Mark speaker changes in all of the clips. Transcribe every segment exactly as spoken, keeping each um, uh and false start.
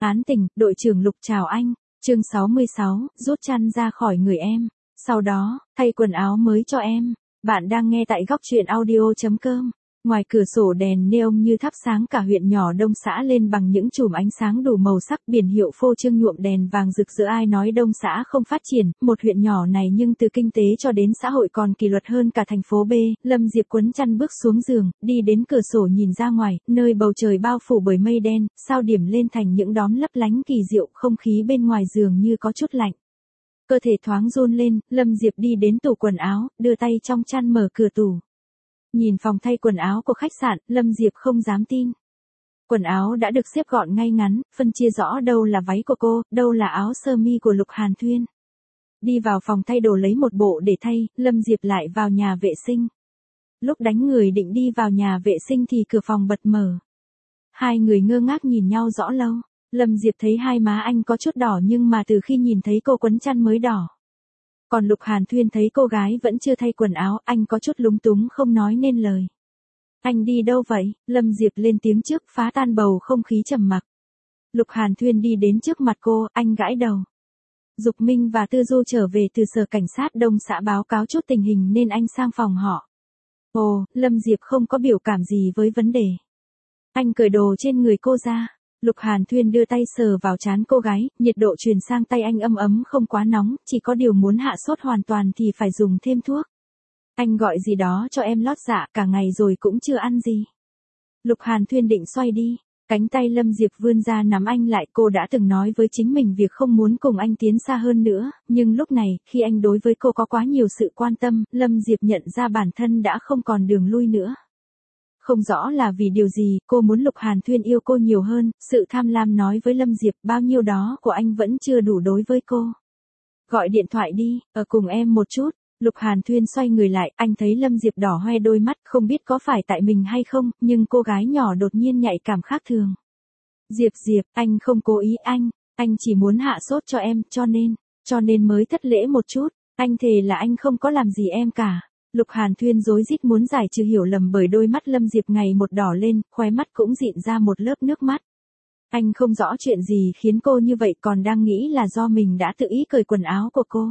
Speaker 1: Án tình, đội trưởng Lục chào anh. Chương sáu mươi sáu, rút chăn ra khỏi người em. Sau đó, thay quần áo mới cho em. Bạn đang nghe tại góc truyện audio.com. Ngoài cửa sổ đèn neon như thắp sáng cả huyện nhỏ Đông Xã lên bằng những chùm ánh sáng đủ màu sắc, biển hiệu phô trương nhuộm đèn vàng rực rỡ. Ai nói Đông Xã không phát triển, một huyện nhỏ này nhưng từ kinh tế cho đến xã hội còn kỷ luật hơn cả thành phố B. Lâm Diệp quấn chăn bước xuống giường, đi đến cửa sổ nhìn ra ngoài, nơi bầu trời bao phủ bởi mây đen, sao điểm lên thành những đóm lấp lánh kỳ diệu, không khí bên ngoài giường như có chút lạnh. Cơ thể thoáng run lên, Lâm Diệp đi đến tủ quần áo, đưa tay trong chăn mở cửa tủ. Nhìn phòng thay quần áo của khách sạn, Lâm Diệp không dám tin. Quần áo đã được xếp gọn ngay ngắn, phân chia rõ đâu là váy của cô, đâu là áo sơ mi của Lục Hàn Thuyên. Đi vào phòng thay đồ lấy một bộ để thay, Lâm Diệp lại vào nhà vệ sinh. Lúc đánh người định đi vào nhà vệ sinh thì cửa phòng bật mở. Hai người ngơ ngác nhìn nhau rõ lâu. Lâm Diệp thấy hai má anh có chút đỏ nhưng mà từ khi nhìn thấy cô quấn chăn mới đỏ. Còn Lục Hàn Thuyên thấy cô gái vẫn chưa thay quần áo, anh có chút lúng túng không nói nên lời. Anh đi đâu vậy? Lâm Diệp lên tiếng trước, phá tan bầu không khí trầm mặc. Lục Hàn Thuyên đi đến trước mặt cô, anh gãi đầu. Dục Minh và Tư Du trở về từ sở cảnh sát Đông Xã báo cáo chút tình hình nên anh sang phòng họ. Ồ, Lâm Diệp không có biểu cảm gì với vấn đề. Anh cởi đồ trên người cô ra. Lục Hàn Thuyên đưa tay sờ vào trán cô gái, nhiệt độ truyền sang tay anh ấm ấm không quá nóng, chỉ có điều muốn hạ sốt hoàn toàn thì phải dùng thêm thuốc. Anh gọi gì đó cho em lót dạ, cả ngày rồi cũng chưa ăn gì. Lục Hàn Thuyên định xoay đi, cánh tay Lâm Diệp vươn ra nắm anh lại. Cô đã từng nói với chính mình việc không muốn cùng anh tiến xa hơn nữa, nhưng lúc này, khi anh đối với cô có quá nhiều sự quan tâm, Lâm Diệp nhận ra bản thân đã không còn đường lui nữa. Không rõ là vì điều gì, cô muốn Lục Hàn Thuyên yêu cô nhiều hơn, sự tham lam nói với Lâm Diệp bao nhiêu đó của anh vẫn chưa đủ đối với cô. Gọi điện thoại đi, ở cùng em một chút. Lục Hàn Thuyên xoay người lại, anh thấy Lâm Diệp đỏ hoe đôi mắt, không biết có phải tại mình hay không, nhưng cô gái nhỏ đột nhiên nhạy cảm khác thường. Diệp Diệp, anh không cố ý anh, anh chỉ muốn hạ sốt cho em, cho nên, cho nên mới thất lễ một chút, anh thề là anh không có làm gì em cả. Lục Hàn Thuyên rối rít muốn giải trừ hiểu lầm bởi đôi mắt Lâm Diệp ngày một đỏ lên, khóe mắt cũng dịn ra một lớp nước mắt. Anh không rõ chuyện gì khiến cô như vậy, còn đang nghĩ là do mình đã tự ý cởi quần áo của cô.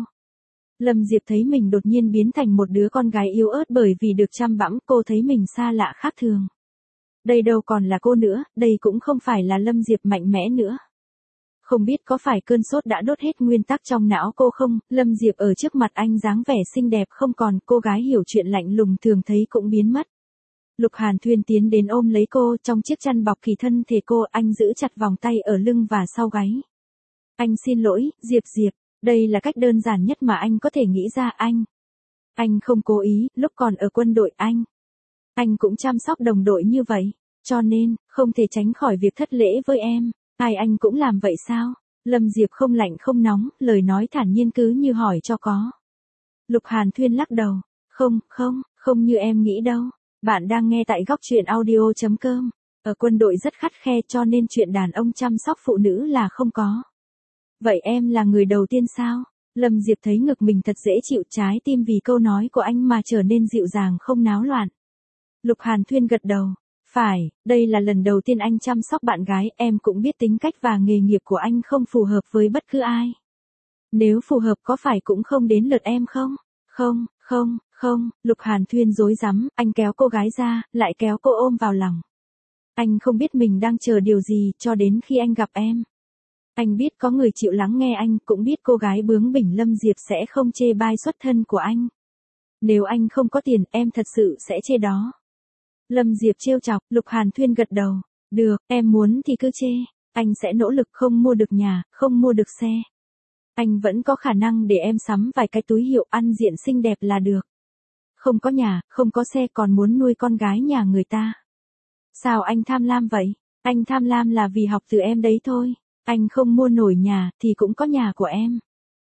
Speaker 1: Lâm Diệp thấy mình đột nhiên biến thành một đứa con gái yếu ớt bởi vì được chăm bẵm, cô thấy mình xa lạ khác thường. Đây đâu còn là cô nữa, đây cũng không phải là Lâm Diệp mạnh mẽ nữa. Không biết có phải cơn sốt đã đốt hết nguyên tắc trong não cô không, Lâm Diệp ở trước mặt anh dáng vẻ xinh đẹp không còn, cô gái hiểu chuyện lạnh lùng thường thấy cũng biến mất. Lục Hàn Thuyên tiến đến ôm lấy cô, trong chiếc chăn bọc kỳ thân thể cô, anh giữ chặt vòng tay ở lưng và sau gáy. Anh xin lỗi, Diệp Diệp, đây là cách đơn giản nhất mà anh có thể nghĩ ra. Anh. Anh không cố ý, lúc còn ở quân đội anh. Anh cũng chăm sóc đồng đội như vậy, cho nên, không thể tránh khỏi việc thất lễ với em. Ai anh cũng làm vậy sao? Lâm Diệp không lạnh không nóng, lời nói thản nhiên cứ như hỏi cho có. Lục Hàn Thuyên lắc đầu. Không, không, không như em nghĩ đâu. Bạn đang nghe tại góc truyện audio.com. Ở quân đội rất khắt khe cho nên chuyện đàn ông chăm sóc phụ nữ là không có. Vậy em là người đầu tiên sao? Lâm Diệp thấy ngực mình thật dễ chịu, trái tim vì câu nói của anh mà trở nên dịu dàng không náo loạn. Lục Hàn Thuyên gật đầu. Phải, đây là lần đầu tiên anh chăm sóc bạn gái, em cũng biết tính cách và nghề nghiệp của anh không phù hợp với bất cứ ai. Nếu phù hợp có phải cũng không đến lượt em không? Không, không, không, Lục Hàn Thuyên rối rắm, anh kéo cô gái ra, lại kéo cô ôm vào lòng. Anh không biết mình đang chờ điều gì cho đến khi anh gặp em. Anh biết có người chịu lắng nghe anh, cũng biết cô gái bướng bỉnh Lâm Diệp sẽ không chê bai xuất thân của anh. Nếu anh không có tiền, em thật sự sẽ chê đó. Lâm Diệp trêu chọc, Lục Hàn Thuyên gật đầu. Được, em muốn thì cứ chê. Anh sẽ nỗ lực, không mua được nhà, không mua được xe. Anh vẫn có khả năng để em sắm vài cái túi hiệu, ăn diện xinh đẹp là được. Không có nhà, không có xe còn muốn nuôi con gái nhà người ta. Sao anh tham lam vậy? Anh tham lam là vì học từ em đấy thôi. Anh không mua nổi nhà thì cũng có nhà của em.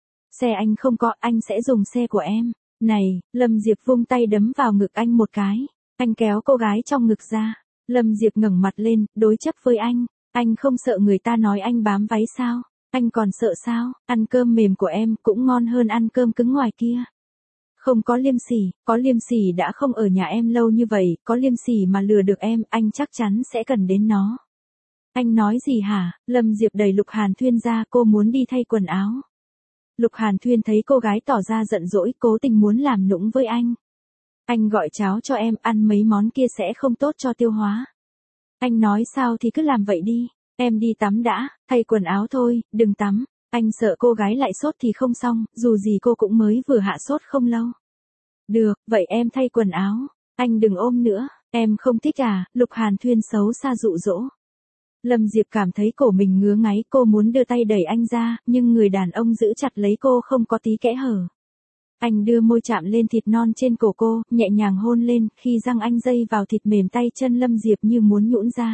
Speaker 1: Xe anh không có, anh sẽ dùng xe của em. Này, Lâm Diệp vung tay đấm vào ngực anh một cái. Anh kéo cô gái trong ngực ra. Lâm Diệp ngẩng mặt lên, đối chấp với anh. Anh không sợ người ta nói anh bám váy sao? Anh còn sợ sao? Ăn cơm mềm của em cũng ngon hơn ăn cơm cứng ngoài kia. Không có liêm sỉ, có liêm sỉ đã không ở nhà em lâu như vậy, có liêm sỉ mà lừa được em, anh chắc chắn sẽ cần đến nó. Anh nói gì hả? Lâm Diệp đẩy Lục Hàn Thuyên ra, cô muốn đi thay quần áo. Lục Hàn Thuyên thấy cô gái tỏ ra giận dỗi, cố tình muốn làm nũng với anh. Anh gọi cháo cho em, ăn mấy món kia sẽ không tốt cho tiêu hóa. Anh nói sao thì cứ làm vậy đi, em đi tắm đã, thay quần áo thôi, đừng tắm. Anh sợ cô gái lại sốt thì không xong, dù gì cô cũng mới vừa hạ sốt không lâu. Được, vậy em thay quần áo, anh đừng ôm nữa, em không thích à, Lục Hàn Thuyên xấu xa dụ dỗ. Lâm Diệp cảm thấy cổ mình ngứa ngáy, cô muốn đưa tay đẩy anh ra, nhưng người đàn ông giữ chặt lấy cô không có tí kẽ hở. Anh đưa môi chạm lên thịt non trên cổ cô, nhẹ nhàng hôn lên, khi răng anh dây vào thịt mềm tay chân Lâm Diệp như muốn nhũn ra.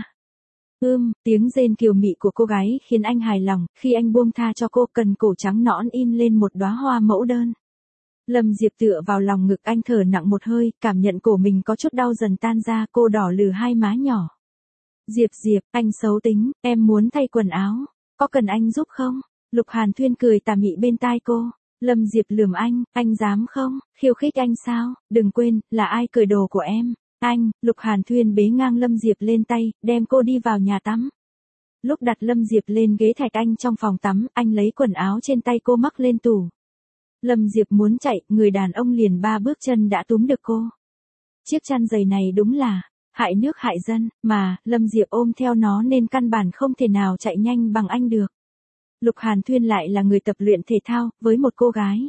Speaker 1: Ưm, tiếng rên kiều mị của cô gái khiến anh hài lòng, khi anh buông tha cho cô, cần cổ trắng nõn in lên một đóa hoa mẫu đơn. Lâm Diệp tựa vào lòng ngực anh thở nặng một hơi, cảm nhận cổ mình có chút đau dần tan ra, cô đỏ lừ hai má nhỏ. Diệp Diệp, anh xấu tính, em muốn thay quần áo, có cần anh giúp không? Lục Hàn Thuyên cười tà mị bên tai cô. Lâm Diệp lườm anh, anh dám không, khiêu khích anh sao, đừng quên, là ai cởi đồ của em. Anh, Lục Hàn Thuyên bế ngang Lâm Diệp lên tay, đem cô đi vào nhà tắm. Lúc đặt Lâm Diệp lên ghế thạch anh trong phòng tắm, anh lấy quần áo trên tay cô mắc lên tủ. Lâm Diệp muốn chạy, người đàn ông liền ba bước chân đã túm được cô. Chiếc chăn giày này đúng là hại nước hại dân, mà Lâm Diệp ôm theo nó nên căn bản không thể nào chạy nhanh bằng anh được. Lục Hàn Thuyên lại là người tập luyện thể thao, với một cô gái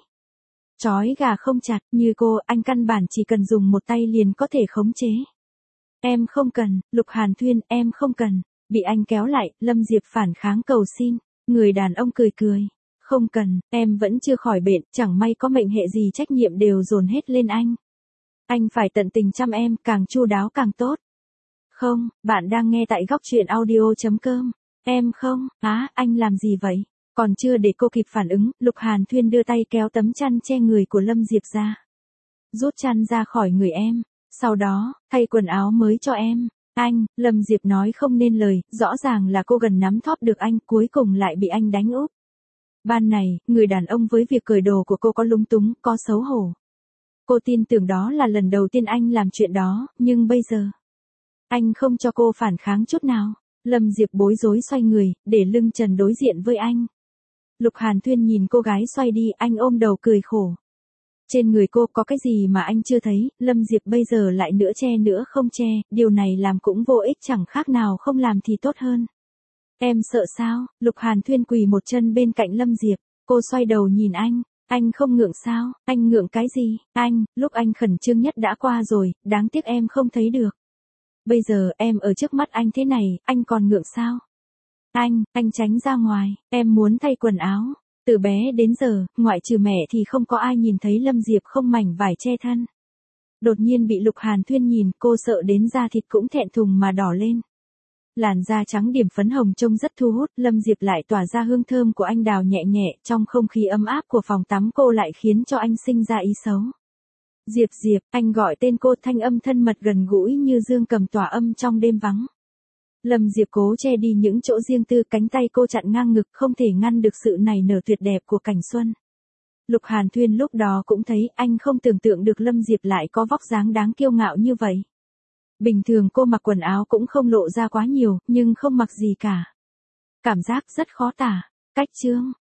Speaker 1: trói gà không chặt như cô, anh căn bản chỉ cần dùng một tay liền có thể khống chế. Em không cần, Lục Hàn Thuyên, em không cần. Bị anh kéo lại, Lâm Diệp phản kháng cầu xin. Người đàn ông cười cười. Không cần, em vẫn chưa khỏi bệnh, chẳng may có mệnh hệ gì trách nhiệm đều dồn hết lên anh. Anh phải tận tình chăm em, càng chu đáo càng tốt. Không, bạn đang nghe tại góc truyện audio chấm com. Em không, á, anh làm gì vậy? Còn chưa để cô kịp phản ứng, Lục Hàn Thuyên đưa tay kéo tấm chăn che người của Lâm Diệp ra. Rút chăn ra khỏi người em, sau đó, thay quần áo mới cho em. Anh, Lâm Diệp nói không nên lời, rõ ràng là cô gần nắm thóp được anh, cuối cùng lại bị anh đánh úp. Ban này, người đàn ông với việc cởi đồ của cô có lúng túng, có xấu hổ. Cô tin tưởng đó là lần đầu tiên anh làm chuyện đó, nhưng bây giờ, anh không cho cô phản kháng chút nào. Lâm Diệp bối rối xoay người, để lưng trần đối diện với anh. Lục Hàn Thuyên nhìn cô gái xoay đi, anh ôm đầu cười khổ. Trên người cô có cái gì mà anh chưa thấy, Lâm Diệp bây giờ lại nửa che nửa không che, điều này làm cũng vô ích, chẳng khác nào không làm thì tốt hơn. Em sợ sao? Lục Hàn Thuyên quỳ một chân bên cạnh Lâm Diệp, cô xoay đầu nhìn anh, anh không ngượng sao, anh ngượng cái gì, anh, lúc anh khẩn trương nhất đã qua rồi, đáng tiếc em không thấy được. Bây giờ em ở trước mắt anh thế này, anh còn ngượng sao? Anh, anh tránh ra ngoài, em muốn thay quần áo. Từ bé đến giờ, ngoại trừ mẹ thì không có ai nhìn thấy Lâm Diệp không mảnh vải che thân. Đột nhiên bị Lục Hàn Thuyên nhìn, cô sợ đến da thịt cũng thẹn thùng mà đỏ lên. Làn da trắng điểm phấn hồng trông rất thu hút, Lâm Diệp lại tỏa ra hương thơm của anh đào nhẹ nhẹ, trong không khí ấm áp của phòng tắm cô lại khiến cho anh sinh ra ý xấu. Diệp Diệp, anh gọi tên cô, thanh âm thân mật gần gũi như dương cầm tỏa âm trong đêm vắng. Lâm Diệp cố che đi những chỗ riêng tư, cánh tay cô chặn ngang ngực, không thể ngăn được sự nảy nở tuyệt đẹp của cảnh xuân. Lục Hàn Thuyên lúc đó cũng thấy, anh không tưởng tượng được Lâm Diệp lại có vóc dáng đáng kiêu ngạo như vậy. Bình thường cô mặc quần áo cũng không lộ ra quá nhiều, nhưng không mặc gì cả. Cảm giác rất khó tả. Cách chương.